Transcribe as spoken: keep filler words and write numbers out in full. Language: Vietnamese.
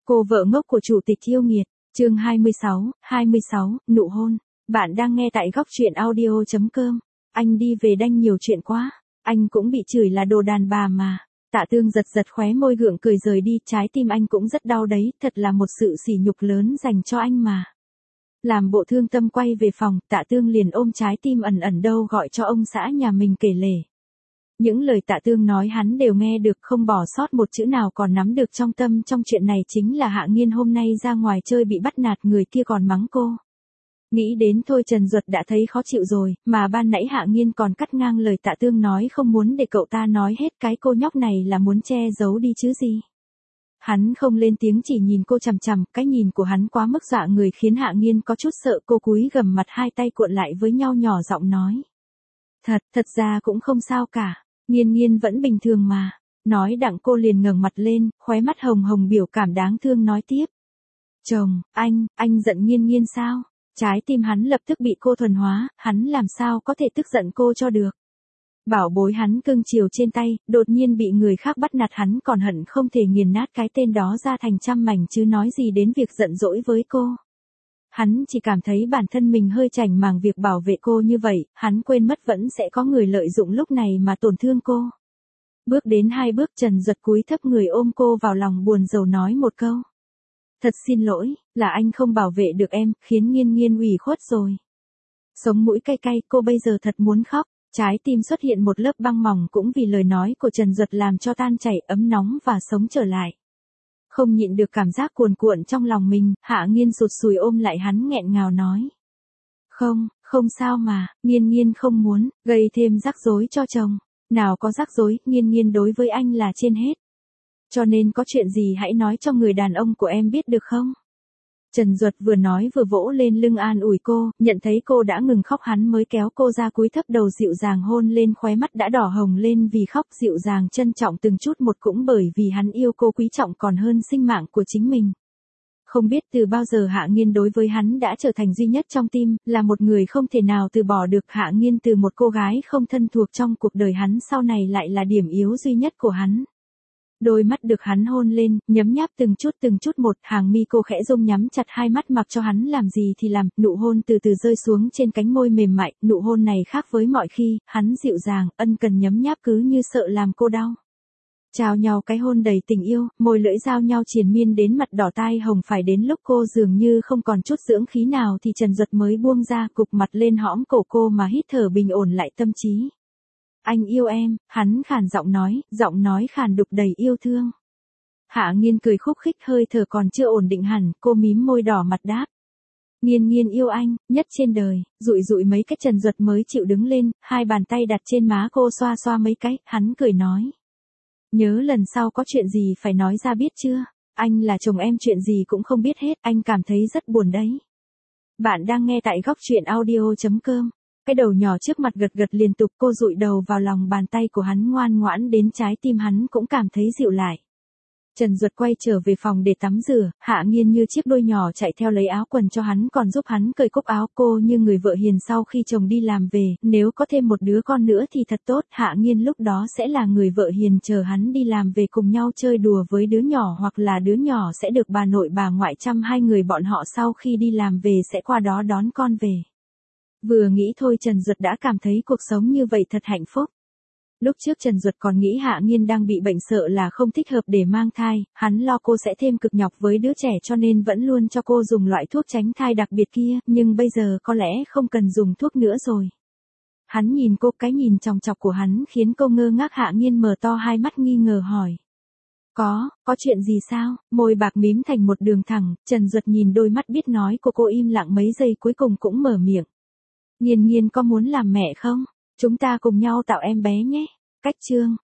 Cô vợ ngốc của chủ tịch yêu nghiệt, chương hai mươi sáu, hai mươi sáu, nụ hôn. Bạn đang nghe tại góc truyện audio chấm com. Anh đi về đanh nhiều chuyện quá, anh cũng bị chửi là đồ đàn bà mà. Tạ Tương giật giật khóe môi gượng cười rời đi, trái tim anh cũng rất đau đấy, thật là một sự sỉ nhục lớn dành cho anh mà. Làm bộ thương tâm quay về phòng, Tạ Tương liền ôm trái tim ẩn ẩn đâu gọi cho ông xã nhà mình kể lể. Những lời Tạ Tương nói hắn đều nghe được, không bỏ sót một chữ nào, còn nắm được trong tâm. Trong chuyện này chính là Hạ Nghiên hôm nay ra ngoài chơi bị bắt nạt, người kia còn mắng cô. Nghĩ đến thôi Trần Duật đã thấy khó chịu rồi, mà ban nãy Hạ Nghiên còn cắt ngang lời Tạ Tương nói không muốn để cậu ta nói hết, cái cô nhóc này là muốn che giấu đi chứ gì. Hắn không lên tiếng, chỉ nhìn cô chằm chằm, cái nhìn của hắn quá mức dọa người khiến Hạ Nghiên có chút sợ. Cô cúi gằm mặt, hai tay cuộn lại với nhau nhỏ giọng nói. Thật, thật ra cũng không sao cả. Nghiên Nghiên vẫn bình thường mà. Nói đặng cô liền ngẩng mặt lên, khóe mắt hồng hồng biểu cảm đáng thương nói tiếp. Chồng, anh, anh giận Nghiên Nghiên sao? Trái tim hắn lập tức bị cô thuần hóa, hắn làm sao có thể tức giận cô cho được. Bảo bối hắn cưng chiều trên tay, đột nhiên bị người khác bắt nạt, hắn còn hận không thể nghiền nát cái tên đó ra thành trăm mảnh, chứ nói gì đến việc giận dỗi với cô. Hắn chỉ cảm thấy bản thân mình hơi chảnh màng việc bảo vệ cô như vậy, hắn quên mất vẫn sẽ có người lợi dụng lúc này mà tổn thương cô. Bước đến hai bước, Trần Duật cúi thấp người ôm cô vào lòng, buồn rầu nói một câu. Thật xin lỗi, là anh không bảo vệ được em, khiến Nghiên Nghiên ủy khuất rồi. Sống mũi cay cay, cô bây giờ thật muốn khóc, trái tim xuất hiện một lớp băng mỏng cũng vì lời nói của Trần Duật làm cho tan chảy, ấm nóng và sống trở lại. Không nhịn được cảm giác cuồn cuộn trong lòng mình, Hạ Nghiên sụt sùi ôm lại hắn nghẹn ngào nói. Không, không sao mà, Nghiên Nghiên không muốn gây thêm rắc rối cho chồng. Nào có rắc rối, Nghiên Nghiên đối với anh là trên hết. Cho nên có chuyện gì hãy nói cho người đàn ông của em biết được không? Trần Duật vừa nói vừa vỗ lên lưng an ủi cô, nhận thấy cô đã ngừng khóc hắn mới kéo cô ra, cúi thấp đầu dịu dàng hôn lên, khóe mắt đã đỏ hồng lên vì khóc, dịu dàng trân trọng từng chút một, cũng bởi vì hắn yêu cô quý trọng còn hơn sinh mạng của chính mình. Không biết từ bao giờ Hạ Nghiên đối với hắn đã trở thành duy nhất trong tim, là một người không thể nào từ bỏ được. Hạ Nghiên từ một cô gái không thân thuộc trong cuộc đời hắn sau này lại là điểm yếu duy nhất của hắn. Đôi mắt được hắn hôn lên, nhấm nháp từng chút từng chút một, hàng mi cô khẽ rung, nhắm chặt hai mắt mặc cho hắn làm gì thì làm, nụ hôn từ từ rơi xuống trên cánh môi mềm mại, nụ hôn này khác với mọi khi, hắn dịu dàng, ân cần nhấm nháp cứ như sợ làm cô đau. Chào nhau cái hôn đầy tình yêu, môi lưỡi giao nhau triền miên đến mặt đỏ tai hồng, phải đến lúc cô dường như không còn chút dưỡng khí nào thì Trần Duật mới buông ra, cục mặt lên hõm cổ cô mà hít thở bình ổn lại tâm trí. Anh yêu em, hắn khàn giọng nói, giọng nói khàn đục đầy yêu thương. Hạ Nghiên cười khúc khích, hơi thở còn chưa ổn định hẳn, cô mím môi đỏ mặt đáp. Nghiên Nghiên yêu anh, nhất trên đời, dụi dụi mấy cái. Trần Duật mới chịu đứng lên, hai bàn tay đặt trên má cô xoa xoa mấy cái, hắn cười nói. Nhớ lần sau có chuyện gì phải nói ra biết chưa, anh là chồng em chuyện gì cũng không biết hết, anh cảm thấy rất buồn đấy. Bạn đang nghe tại góc truyện audio chấm com. Cái đầu nhỏ trước mặt gật gật liên tục, cô dụi đầu vào lòng bàn tay của hắn, ngoan ngoãn đến trái tim hắn cũng cảm thấy dịu lại. Trần Duật quay trở về phòng để tắm rửa, Hạ Nghiên như chiếc đuôi nhỏ chạy theo lấy áo quần cho hắn, còn giúp hắn cởi cúc áo. Cô như người vợ hiền sau khi chồng đi làm về, nếu có thêm một đứa con nữa thì thật tốt. Hạ Nghiên lúc đó sẽ là người vợ hiền chờ hắn đi làm về cùng nhau chơi đùa với đứa nhỏ, hoặc là đứa nhỏ sẽ được bà nội bà ngoại chăm, hai người bọn họ sau khi đi làm về sẽ qua đó đón con về. Vừa nghĩ thôi Trần Duật đã cảm thấy cuộc sống như vậy thật hạnh phúc. Lúc trước Trần Duật còn nghĩ Hạ Nghiên đang bị bệnh, sợ là không thích hợp để mang thai, hắn lo cô sẽ thêm cực nhọc với đứa trẻ cho nên vẫn luôn cho cô dùng loại thuốc tránh thai đặc biệt kia, nhưng bây giờ có lẽ không cần dùng thuốc nữa rồi. Hắn nhìn cô, cái nhìn chòng chọc của hắn khiến cô ngơ ngác. Hạ Nghiên mở to hai mắt nghi ngờ hỏi. Có, có chuyện gì sao? Môi bạc mím thành một đường thẳng, Trần Duật nhìn đôi mắt biết nói của cô im lặng mấy giây cuối cùng cũng mở miệng. Nghiên Nghiên có muốn làm mẹ không? Chúng ta cùng nhau tạo em bé nhé. Cách chương.